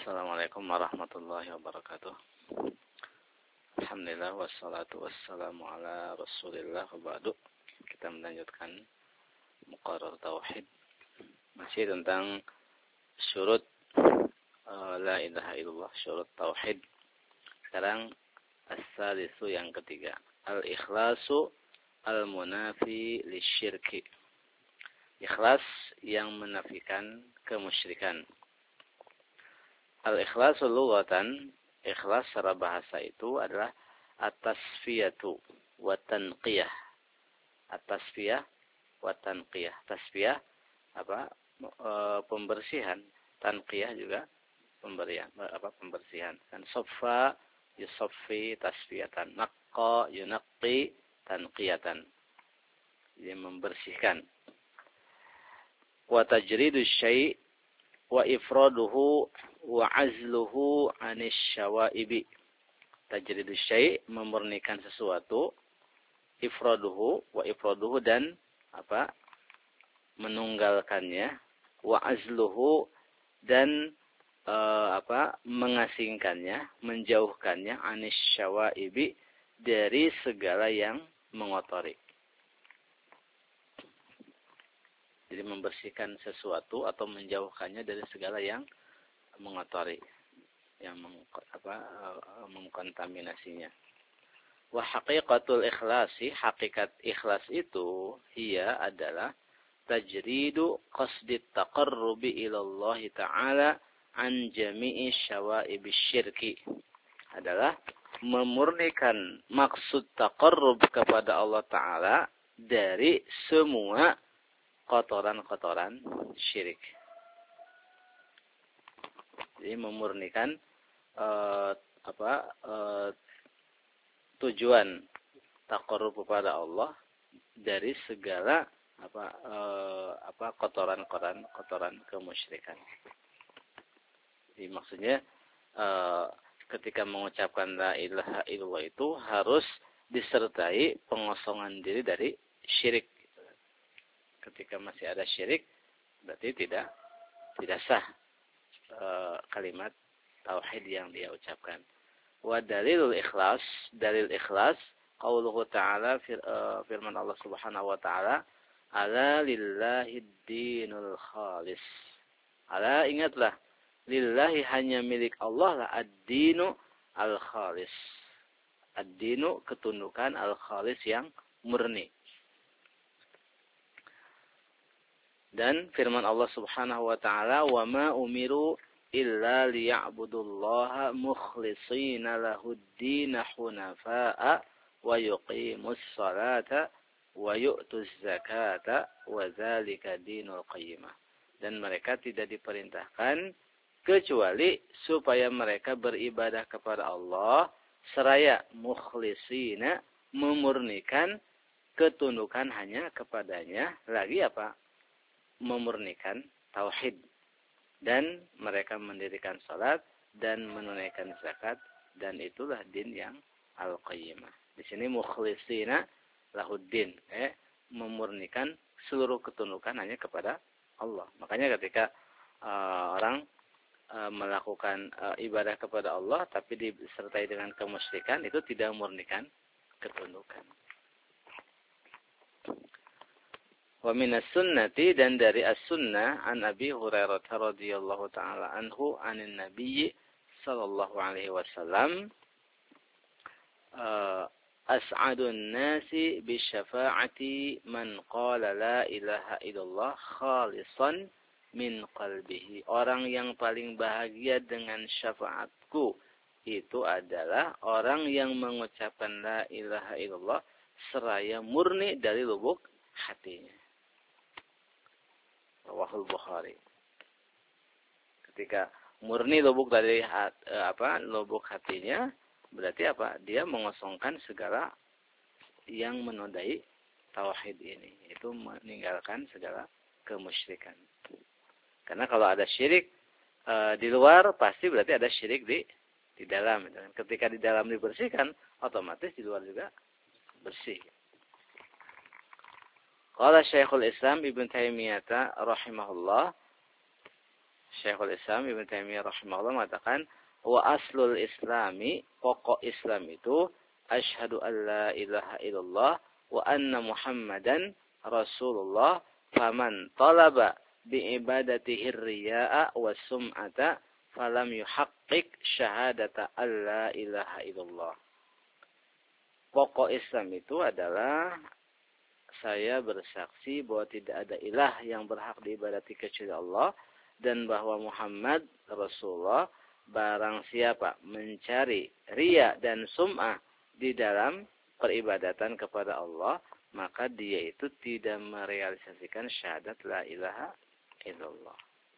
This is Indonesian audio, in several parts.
Assalamualaikum warahmatullahi wabarakatuh. Alhamdulillah wassalatu wassalamu ala Rasulillah wa ba'du. Kita melanjutkan muqarrar tauhid. Masih tentang syurut la ilaha illallah, syurut tauhid. Sekarang as-salisu yang ketiga, al-ikhlasu al-munafi lisyirki. Ikhlas yang menafikan kemusyrikan. Al-ikhlasu lughatan, ikhlas secara bahasa itu adalah at-tasfiyatu wa tanqiyah. At-tasfiyah wa tanqiyah. Tasfiyah pembersihan, tanqiyah juga pembersihan. Kan saffa yusaffi tasfiyatan, naqqa yunaqqi tanqiyatan. Jadi membersihkan. Wa tajridu syai' wa ifraduhu wa azluhu anis syawaibi. Tajridu syai' memurnikan sesuatu, ifraduhu wa ifraduhu dan menunggalkannya, wa azluhu dan mengasingkannya, menjauhkannya anis syawaibi dari segala yang mengotori. Jadi membersihkan sesuatu atau menjauhkannya dari segala yang mengotori, yang mengkontaminasinya. Wa haqiqatul ikhlasi, hakikat ikhlas itu hiya adalah tajridu qasdit taqarrubi ilallah ta'ala an jami'i syawa'ibis syirki. Adalah memurnikan maksud taqarrub kepada Allah Ta'ala dari semua kotoran-kotoran syirik. Jadi memurnikan tujuan taqarrub kepada Allah dari segala kotoran kemusyrikan. Jadi maksudnya ketika mengucapkan la ilaha illallah itu harus disertai pengosongan diri dari syirik. Ketika masih ada syirik, berarti tidak sah kalimat tauhid yang dia ucapkan. Wa dalil ikhlas, qauluhu ta'ala, firman Allah Subhanahu wa ta'ala, ala lillahid dinul khalis. Ala, ingatlah, lillahi hanya milik Allah lah ad-dinu al-khalis. Ad-dinu ketundukan al-khalis yang murni. Dan firman Allah Subhanahu wa ta'ala, wa ma umiru illa liya'budullaha mukhlishina lahud-dina hunafa'a wa yuqimus salata wa yu'tuz zakata wa dzalika dinul qayyimah. Dan mereka tidak diperintahkan kecuali supaya mereka beribadah kepada Allah seraya mukhlishina, memurnikan ketundukan hanya kepadanya, lagi memurnikan tauhid, dan mereka mendirikan salat dan menunaikan zakat, dan itulah din yang al-qayyimah. Di sini mukhlishina lahuddin, memurnikan seluruh ketundukan hanya kepada Allah. Makanya ketika orang melakukan ibadah kepada Allah tapi disertai dengan kemusyrikan, itu tidak memurnikan ketundukan. Wa minas sunnati, dan dari as-sunnah an Abi Hurairah radhiyallahu ta'ala anhu anin nabiyyi sallallahu alaihi wasallam as'adun nasi bi syafa'ati man qala la ilaha illallah khalisan min qalbihi. Orang yang paling bahagia dengan syafaatku itu adalah orang yang mengucapkan la ilaha illallah seraya murni dari lubuk hatinya. Rawahul Bukhari. Ketika murni lubuk dari lubuk hatinya, berarti dia mengosongkan segala yang menodai tauhid ini, itu meninggalkan segala kemusyrikan. Karena kalau ada syirik di luar, pasti berarti ada syirik di dalam. Ketika di dalam dibersihkan, otomatis di luar juga bersih. Qala Syekhul Islam Ibnu Taimiyah rahimahullah, Syekhul Islam Ibnu Taimiyah rahimahullah mengatakan wa aslul islami, pokok Islam itu asyhadu an la ilaha illallah wa anna Muhammadan Rasulullah faman talaba bi ibadatihi riya'a was sum'ata falam yuhaqqiq syahadata an la ilaha illallah. Pokok Islam itu adalah saya bersaksi bahwa tidak ada ilah yang berhak diibadati kecuali Allah dan bahwa Muhammad Rasulullah. Barang siapa mencari riya dan sum'ah di dalam peribadatan kepada Allah, maka dia itu tidak merealisasikan syahadat la ilaha illallah.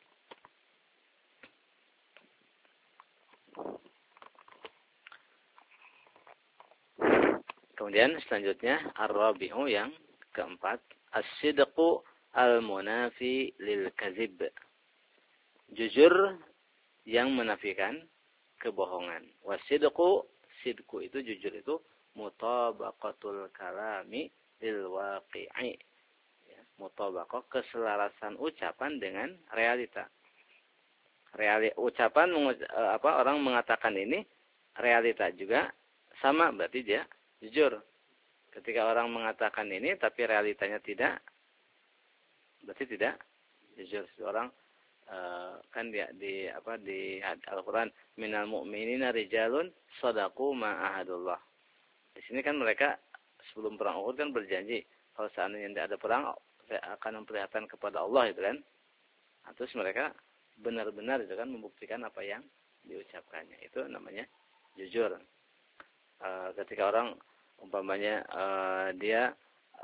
Kemudian selanjutnya ar-rabi'u yang keempat, as-sidqu al-munafi lil kadzib. Jujur yang menafikan kebohongan. Wasidqu, sidqu itu jujur itu mutabaqatul kalami lil waqi'i. Ya, mutabaqah keselarasan ucapan dengan realita. Ucapan orang mengatakan ini realita juga sama, berarti dia jujur. Ketika orang mengatakan ini tapi realitanya tidak, berarti tidak jujur. Orang kan di Al-Qur'an minal mu'minina rijalun shadaqu ma ahadullah. Di sini kan mereka sebelum perang Uhud kan berjanji kalau seandainya tidak ada perang saya akan memperlihatkan kepada Allah itu kan. Terus mereka benar-benar itu kan membuktikan apa yang diucapkannya. Itu namanya jujur. Ketika orang umpamanya dia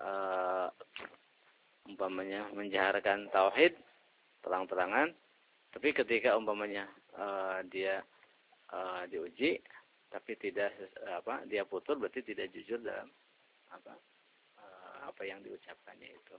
umpamanya menjaharkan tauhid terang-terangan, tapi ketika umpamanya dia diuji tapi tidak dia putur, berarti tidak jujur dalam apa yang diucapkannya itu.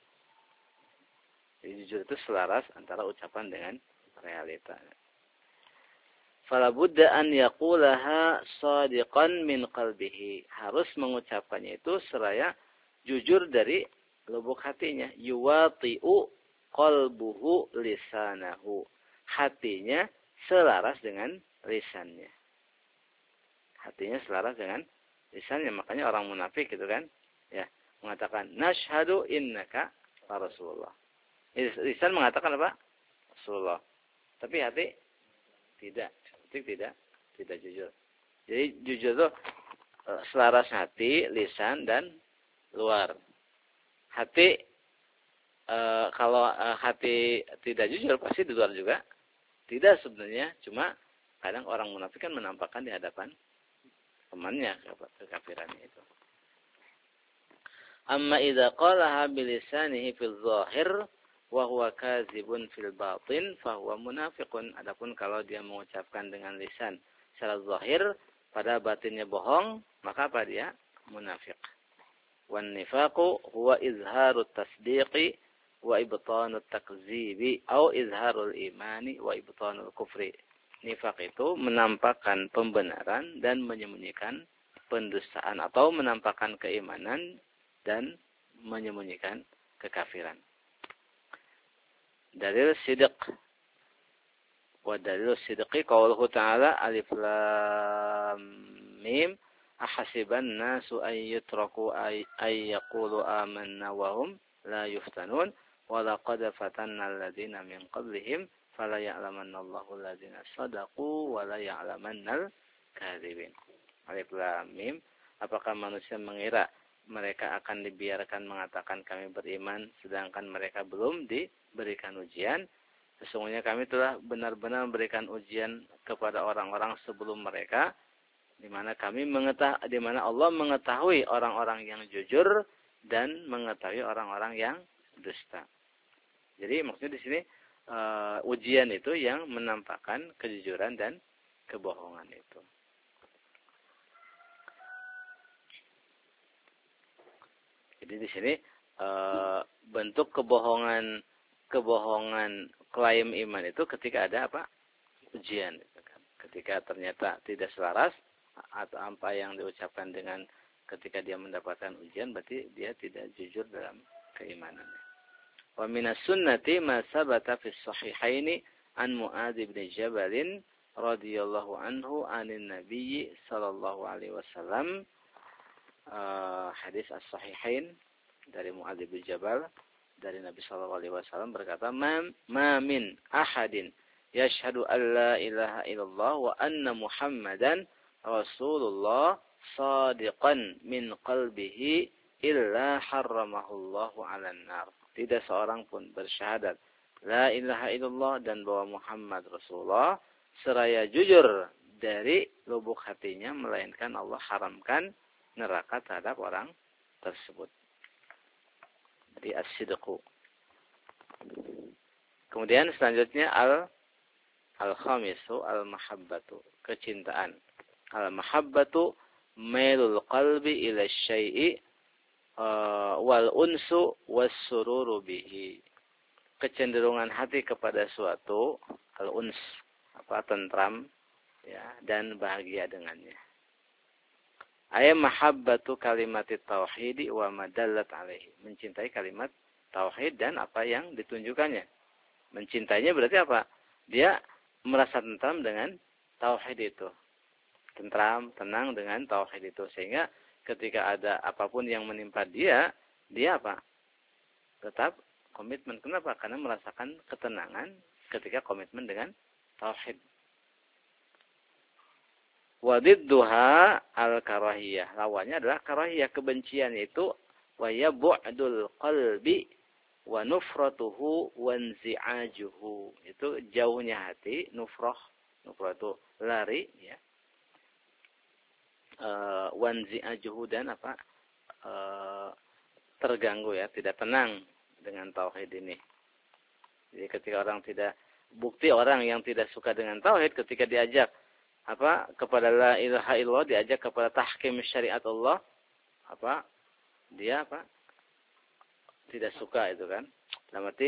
Jadi jujur itu selaras antara ucapan dengan realita. Fala budda an yaqulaha shadiqan min qalbihi. Harus mengucapkannya itu seraya jujur dari lubuk hatinya. Yuwati'u qalbuhu lisanahu. Hatinya selaras dengan lisannya. Hatinya selaras dengan lisannya. Makanya orang munafik gitu kan, ya, mengatakan nashhadu innaka Rasulullah. Lisan mengatakan apa? Rasulullah. Tapi hati tidak jujur. Jadi jujur itu selaras hati, lisan dan luar. Hati kalau hati tidak jujur pasti di luar juga tidak sebenarnya, cuma kadang orang munafik kan menampakkan di hadapan temannya kekafirannya itu. Amma idza qalaha bilisanihi fil zahir wa huwa kadzibun fil batin fa huwa munafiqun. Adapun kalau dia mengucapkan dengan lisan secara zahir pada batinnya bohong, maka apa dia? Munafik. Wan nifaqu huwa izharut tasdiqi wa ibtanut takzibi atau izharul imani wa ibtanul kufri. Nifaq itu menampakkan pembenaran dan menyembunyikan pendustaan, atau menampakkan keimanan dan menyembunyikan kekafiran. Dalil sidq. Wa dalil sidqi qauluhu ta'ala alif lam mim ahasiban nasu ay yutraku ay yaqulu amanna wa hum la yuftanun wa laqad fatanna alladziina min qablihim fala ya'lamanna Allahu alladziina shadaqu wa la ya'lamanna al-kadzibin. Alif lam mim. Apakah manusia mengira mereka akan dibiarkan mengatakan kami beriman sedangkan mereka belum diberikan ujian? Sesungguhnya kami telah benar-benar memberikan ujian kepada orang-orang sebelum mereka, di mana Allah mengetahui orang-orang yang jujur dan mengetahui orang-orang yang dusta. Jadi maksudnya di sini ujian itu yang menampakkan kejujuran dan kebohongan itu. Jadi di sini bentuk kebohongan klaim iman itu ketika ada apa? Ujian. Ketika ternyata tidak selaras atau apa yang diucapkan dengan ketika dia mendapatkan ujian, berarti dia tidak jujur dalam keimanannya. Wa minas sunnati ma sabata fi sahihaini an Mu'adz bin Jabal radhiyallahu anhu anin Nabi sallallahu alaihi wasallam. Hadis as-sahihain dari Mu'adz bin Jabal dari Nabi sallallahu alaihi wasallam berkata, "Ma min ahadin yashhadu an la ilaha illallah wa anna Muhammadan Rasulullah sadiqan min qalbihi illa harramahullahu 'alan nar." Tidak seorang pun bersyahadat la ilaha illallah dan bahwa Muhammad Rasulullah seraya jujur dari lubuk hatinya, melainkan Allah haramkan neraka terhadap orang tersebut. Jadi as-sidqu. Kemudian selanjutnya al-khamisu al-mahabbatu, kecintaan. Al-mahabbatu mailul qalbi ila syai'i wal unsu was sururu bihi. Kecenderungan hati kepada suatu, al-uns, tentram ya, dan bahagia dengannya. Ay mahabbatu kalimati tauhid wa madallat alaihi. Mencintai kalimat tauhid dan apa yang ditunjukkannya. Mencintainya berarti apa? Dia merasa tentram dengan tauhid itu. Tentram, tenang dengan tauhid itu. Sehingga ketika ada apapun yang menimpa dia apa? Tetap komitmen. Kenapa? Karena merasakan ketenangan ketika komitmen dengan tauhid. Wadidduha al-karahiyah. Lawannya adalah karahiyah, kebencian, itu wa yab'dul qalbi wa nufratuhu wa nzi'ajuhu. Itu jauhnya hati, nufrah itu lari ya. Wa nzi'ajuhu dan terganggu ya, tidak tenang dengan tauhid ini. Jadi ketika orang yang tidak suka dengan tauhid, ketika diajak kepada la ilaha illallah, diajak kepada tahkim syariat Allah, dia tidak suka itu kan. Dalam arti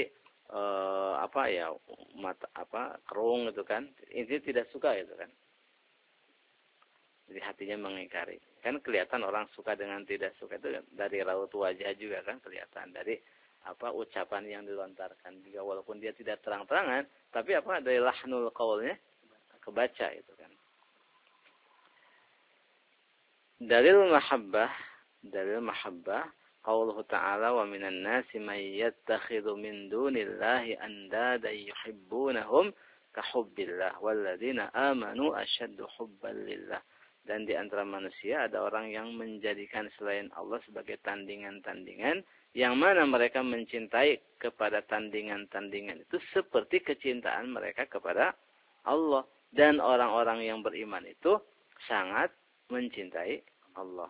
kerung itu kan. Intinya tidak suka itu kan. Jadi hatinya mengingkari. Kan kelihatan orang suka dengan tidak suka itu dari raut wajah juga kan kelihatan, dari ucapan yang dilontarkan juga, walaupun dia tidak terang-terangan, tapi dari lahnul qaulnya kebaca itu kan. Dalil mahabbah qauluhu ta'ala wa minan nasi may yattakhidhu min dunillahi andadan yuhibbunahum ka hubbillah walladzina amanu asyaddu hubban lillah. Dan di antara manusia ada orang yang menjadikan selain Allah sebagai tandingan-tandingan, yang mana mereka mencintai kepada tandingan-tandingan itu seperti kecintaan mereka kepada Allah. Dan orang-orang yang beriman itu sangat mencintai Allah.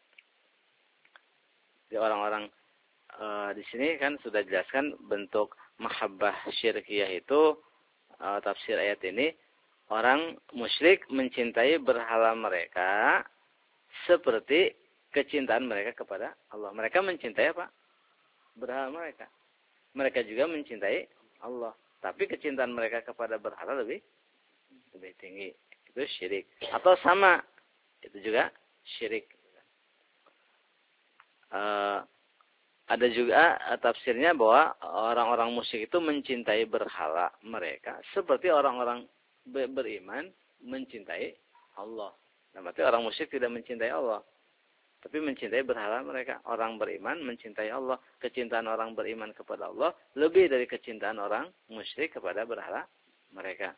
Jadi orang-orang di sini kan sudah jelaskan bentuk mahabbah syirkiyah itu, tafsir ayat ini, orang musyrik mencintai berhala mereka seperti kecintaan mereka kepada Allah. Mereka mencintai berhala mereka. Mereka juga mencintai Allah. Tapi kecintaan mereka kepada berhala lebih tinggi. Itu syirik. Atau sama, itu juga syirik. Ada juga tafsirnya bahwa orang-orang musyrik itu mencintai berhala mereka seperti orang-orang beriman mencintai Allah. Nah, berarti orang musyrik tidak mencintai Allah, tapi mencintai berhala mereka. Orang beriman mencintai Allah. Kecintaan orang beriman kepada Allah lebih dari kecintaan orang musyrik kepada berhala mereka.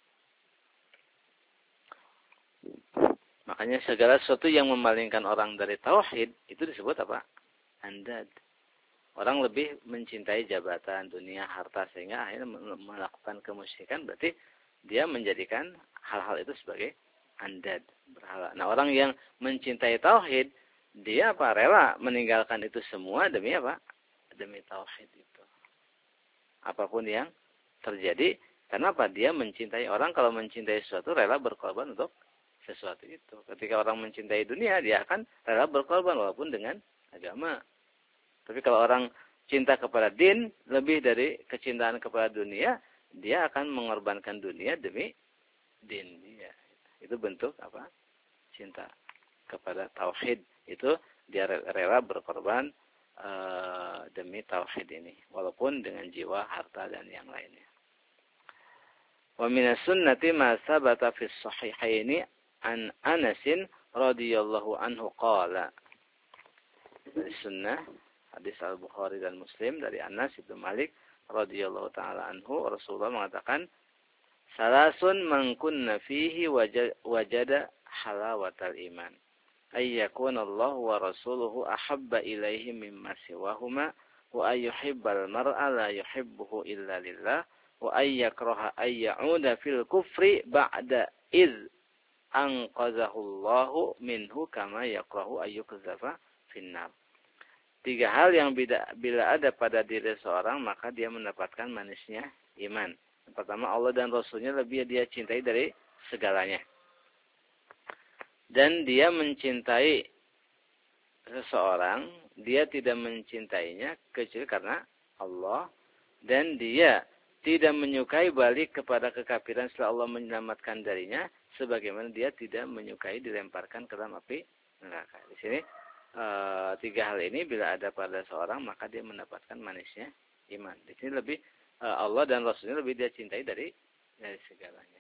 Makanya segala sesuatu yang memalingkan orang dari tauhid itu disebut andad. Orang lebih mencintai jabatan, dunia, harta, sehingga akhirnya melakukan kemusyrikan. Berarti dia menjadikan hal-hal itu sebagai andad, berhala. Nah, orang yang mencintai tauhid, dia rela meninggalkan itu semua demi demi tauhid itu. Apapun yang terjadi, kenapa? Dia mencintai. Orang kalau mencintai sesuatu rela berkorban untuk sesuatu itu. Ketika orang mencintai dunia, dia akan rela berkorban walaupun dengan agama. Tapi kalau orang cinta kepada din lebih dari kecintaan kepada dunia, dia akan mengorbankan dunia demi din dia. Itu bentuk cinta kepada tauhid. Itu dia rela berkorban demi tauhid ini, walaupun dengan jiwa, harta, dan yang lainnya. Wa minas sunnati ma sabata fi sahihaini an Anasin radhiyallahu anhu qala. Dari sunnah hadis Al-Bukhari dan Muslim dari Anas bin Malik radhiyallahu taala anhu, Rasulullah mengatakan, salasun man kunna fihi wajada halawatal iman. Ayyakuna Allah wa rasuluhu ahabba ilaihi mimma siwahuma wa ayyuhibbal mar'a la yuhibbuhu illa lillah wa ayyakraha ayyauda fil kufri ba'da iz anqazahu Allahu minhu kama yakrahu ayyukzafa finnar. 3 hal yang bila ada pada diri seorang maka dia mendapatkan manisnya iman. Yang pertama, Allah dan Rasulnya lebih dia cintai dari segalanya. Dan dia mencintai seseorang, dia tidak mencintainya kecuali karena Allah. Dan dia tidak menyukai balik kepada kekafiran setelah Allah menyelamatkan darinya, sebagaimana dia tidak menyukai dilemparkan ke dalam api neraka. Di sini 3 hal ini bila ada pada seorang maka dia mendapatkan manisnya iman. Di sini lebih Allah dan Rasulnya lebih dia cintai dari segalanya.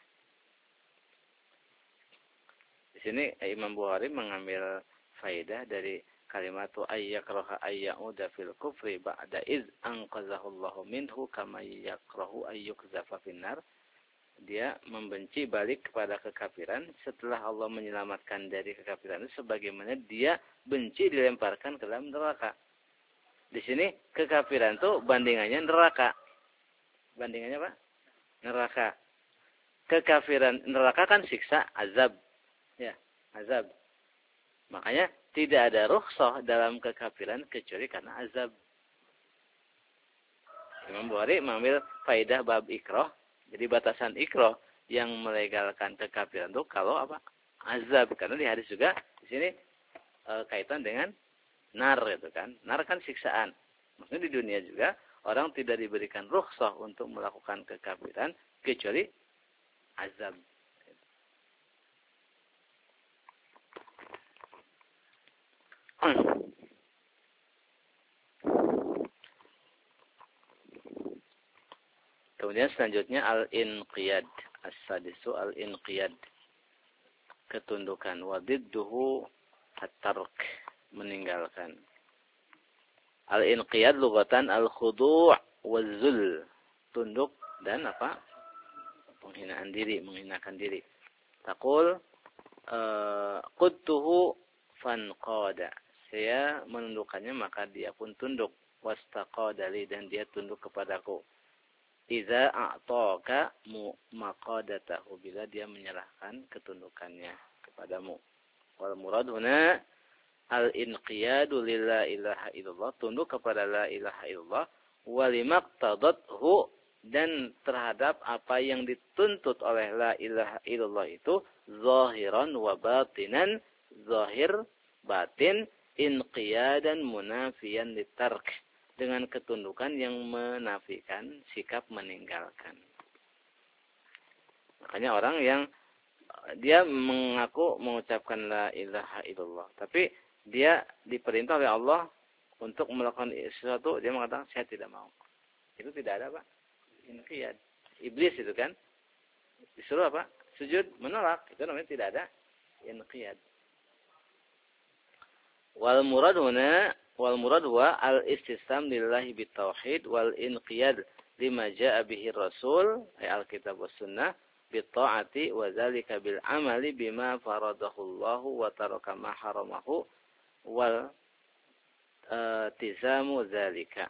Di sini Imam Bukhari mengambil faedah dari kalimat ayyakraha ayyauda fil kufri ba'da iz anqazahu Allahu minhu kama yakrahu ayyukzafa finnar. Dia membenci balik kepada kekafiran setelah Allah menyelamatkan dari kekafiran itu sebagaimana dia benci dilemparkan ke dalam neraka. Di sini kekafiran itu bandingannya neraka. Bandingannya apa? Neraka. Kekafiran neraka kan siksa, azab. Ya, azab. Makanya tidak ada rukhsah dalam kekafiran kecuali karena azab. Imam Bukhari mengambil faedah bab ikrah. Jadi batasan ikrah yang melegalkan kekafiran itu kalau apa? Azab. Karena di hadis juga di sini kaitan dengan nar itu kan. Nar kan siksaan. Maksudnya di dunia juga orang tidak diberikan rukhsah untuk melakukan kekafiran kecuali azab. Kemudian selanjutnya al-inqiyad. As-sadisu al-inqiyad. Ketundukan. Wadidduhu at-tark. Meninggalkan. Al-inqiyad lugatan al-khudu' wal-zul. Tunduk dan apa? Penghinaan diri. Menghinakan diri. Taqul qudtuhu fanqada. Saya menundukkannya maka dia pun tunduk. Wastaqadali dan dia tunduk kepadaku. Iza a'taka maqadatahu bila dia menyerahkan ketundukannya kepadamu. Wal murad huna al-inqiyadu lilla ilaha illallah, tunduk kepada la ilaha illallah, wa limaqtadathu dan terhadap apa yang dituntut oleh la ilaha illallah itu zahiran wa batinan, zahir batin, inqiyadan munafiyan litark, dengan ketundukan yang menafikan sikap meninggalkan. Makanya orang yang dia mengaku mengucapkan la ilaha illallah, tapi dia diperintah oleh Allah untuk melakukan sesuatu, dia mengatakan saya tidak mau. Itu tidak ada, Pak. Inqiyad. Iblis itu kan disuruh apa? Sujud, menolak. Itu namanya tidak ada inqiyad. Wal murad huwa al-istislam lillahi bitauhid wal inqiyad lima jaa bihi rasul ay al-kitab was sunnah bitta'ati wa dzalika bil amali bima faradahu Allah wa taraka ma haramahu wal tizamu dzalika.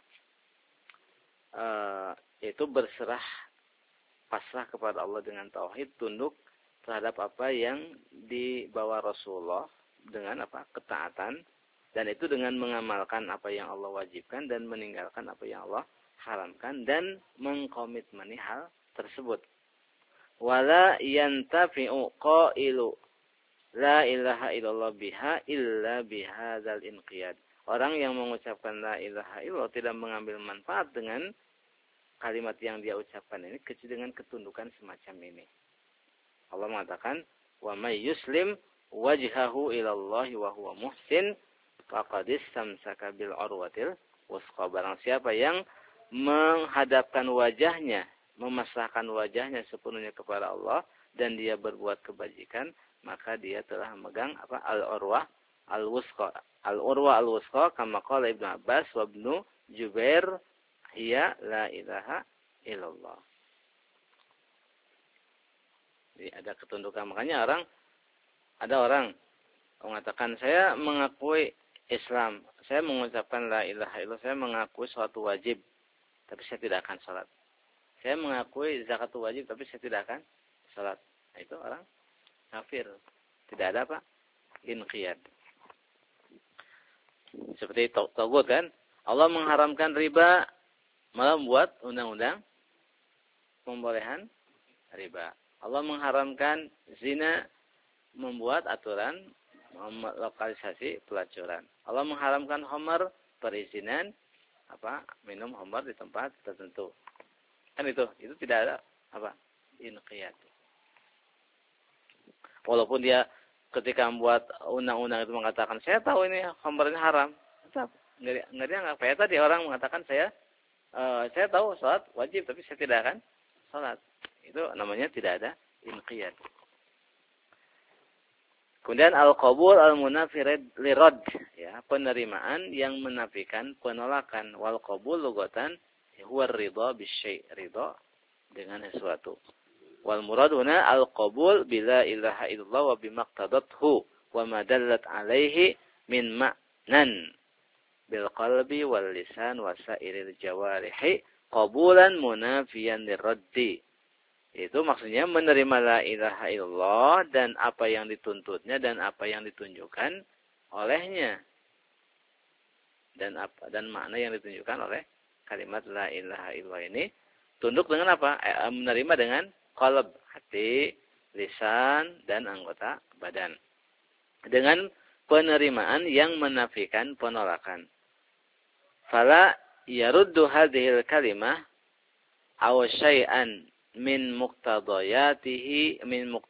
Itu berserah pasrah kepada Allah dengan tauhid, tunduk terhadap apa yang dibawa Rasulullah dengan apa? Ketaatan. Dan itu dengan mengamalkan apa yang Allah wajibkan dan meninggalkan apa yang Allah haramkan dan mengkomitmeni hal tersebut. Wala yantafi'u qailu la ilaha illallah biha illa bihadzal inqiyad. Orang yang mengucapkan la ilaha illallah tidak mengambil manfaat dengan kalimat yang dia ucapkan ini kecuali dengan ketundukan semacam ini. Allah mengatakan, "Wa may yuslim wajhahu ilallahi wa huwa muhsin faqad istamsaka bil urwatil wusqa." Barang siapa yang menghadapkan wajahnya memasrahkan wajahnya sepenuhnya kepada Allah dan dia berbuat kebajikan, maka dia telah memegang al-urwah al-wusqa. Al-urwah al-wusqa kama qala Ibnu Abbas wa Ibnu Jubair hiya la ilaha illallah. Jadi ada ketundukan. Makanya ada orang mengatakan saya mengakui Islam, saya mengucapkan la ilaha illallah, saya mengakui suatu wajib, tapi saya tidak akan salat. Saya mengakui zakat wajib, tapi saya tidak akan salat. Nah, itu orang kafir. Tidak ada inqiyad. Seperti tagut kan? Allah mengharamkan riba, malah membuat undang-undang pembolehan riba. Allah mengharamkan zina, membuat aturan lokalisasi pelacuran. Allah mengharamkan khamar, perizinan minum khamar di tempat tertentu. Kan itu tidak ada inqiyad. Walaupun dia ketika membuat undang-undang itu mengatakan saya tahu ini khamar ini haram, tetap enggak dianggap. Kayak tadi orang mengatakan saya tahu salat wajib tapi saya tidak akan salat. Itu namanya tidak ada inqiyad. Kemudian al-qabul al-munafi lirad, ya, penerimaan yang menafikan penolakan. Wal qabul lugatan huwa ridha bisyai', ridha dengan sesuatu. Wal murad huna al-qabul bila ilaha illallah wa bimaqtadathu wa ma dallat alaihi min ma'nan bil qalbi wal lisan wa sairil jawarihi qabulan munafiyan liraddi. Itu maksudnya menerima la ilaha illallah dan apa yang dituntutnya dan apa yang ditunjukkan olehnya. Dan makna yang ditunjukkan oleh kalimat la ilaha illallah ini tunduk dengan apa? Menerima dengan qalb, hati, lisan dan anggota badan. Dengan penerimaan yang menafikan penolakan. Fala yaruddu hadhil kalimah aw syai'an min muqtadayatiha,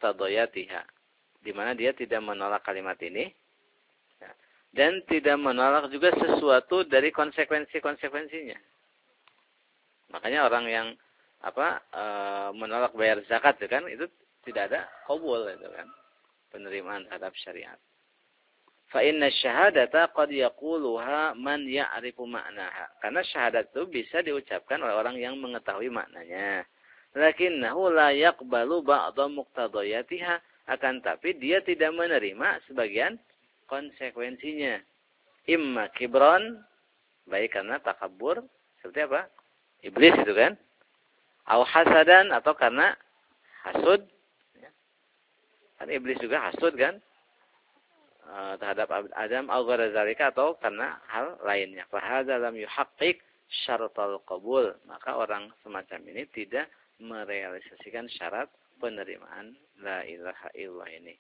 di mana dia tidak menolak kalimat ini dan tidak menolak juga sesuatu dari konsekuensinya. Makanya orang yang menolak bayar zakat itu tidak ada qabul itu kan, penerimaan terhadap syariat. Fa inna syahadata qad yaquluha man ya'rifu ma'naha. Karena syahadat itu bisa diucapkan oleh orang yang mengetahui maknanya. Lakinnahu la yaqbalu ba'dha muqtadayatiha, akan tapi dia tidak menerima sebagian konsekuensinya. Imma kibran, baik karena takabur, seperti apa? Iblis itu kan? Au hasadan, atau karena hasud. Kan iblis juga hasud kan? Terhadap Adam au ghairu zalika, atau karena hal lainnya. Fa hadza lam yuhaqqiq syaratal qabul. Maka orang semacam ini tidak merealisasikan syarat penerimaan la ilaha illallah ini.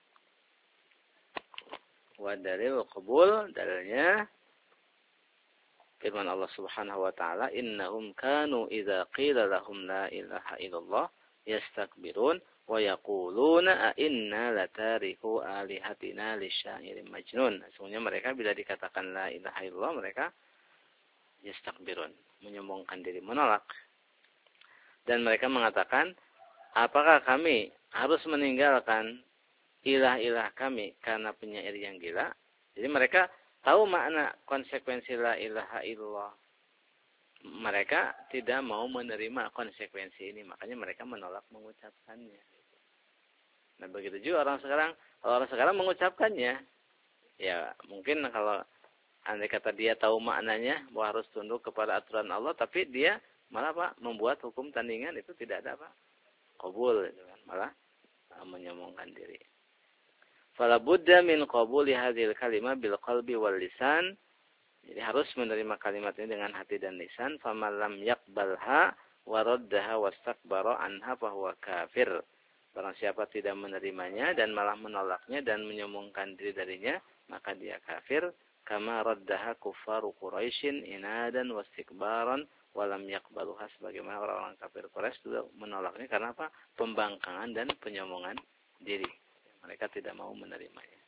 Wa dalil qabul, dalilnya firman Allah Subhanahu wa taala, innahum kanu idza qila lahum la ilaha illallah yastakbirun wa yaquluna a inna latariku alihatina lisyairin majnun. Sesungguhnya mereka bila dikatakan la ilaha illallah, mereka yastakbirun, menyombongkan diri, menolak. Dan mereka mengatakan, apakah kami harus meninggalkan ilah-ilah kami karena penyair yang gila? Jadi mereka tahu makna konsekuensi la ilaha illallah. Mereka tidak mau menerima konsekuensi ini, makanya mereka menolak mengucapkannya. Nah, begitu juga orang sekarang. Kalau orang sekarang mengucapkannya, ya mungkin kalau andai kata dia tahu maknanya bahwa harus tunduk kepada aturan Allah, tapi dia malah membuat hukum tandingan, itu tidak ada qabul, itu kan, malah menyombongkan diri. Fala budda min qabuli hadhil kalimah bil qalbi wal lisan. Jadi harus menerima kalimat ini dengan hati dan lisan. Faman lam yaqbalha wa raddaha wastakbara anha fa huwa kafir. Barang siapa tidak menerimanya dan malah menolaknya dan menyombongkan diri darinya, maka dia kafir. Kama raddaha kuffaru Quraisyin inadan wastikbaran walam yaqbaluha, sebagaimana orang-orang kafir Quraisy juga menolaknya karena apa? Pembangkangan dan penyombongan diri. Mereka tidak mau menerimanya.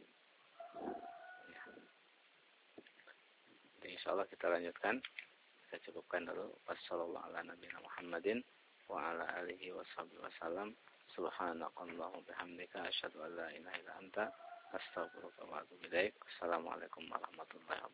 Insyaallah kita lanjutkan kita cukupkan dulu. Wassallallahu ala nabiyina Muhammadin wa ala alihi wasallam. Subhanakallahumma bihamdika asyhadu an la ilaha illa anta astaghfiruka wa atubu ilaik. Assalamualaikum warahmatullahi wabarakatuh.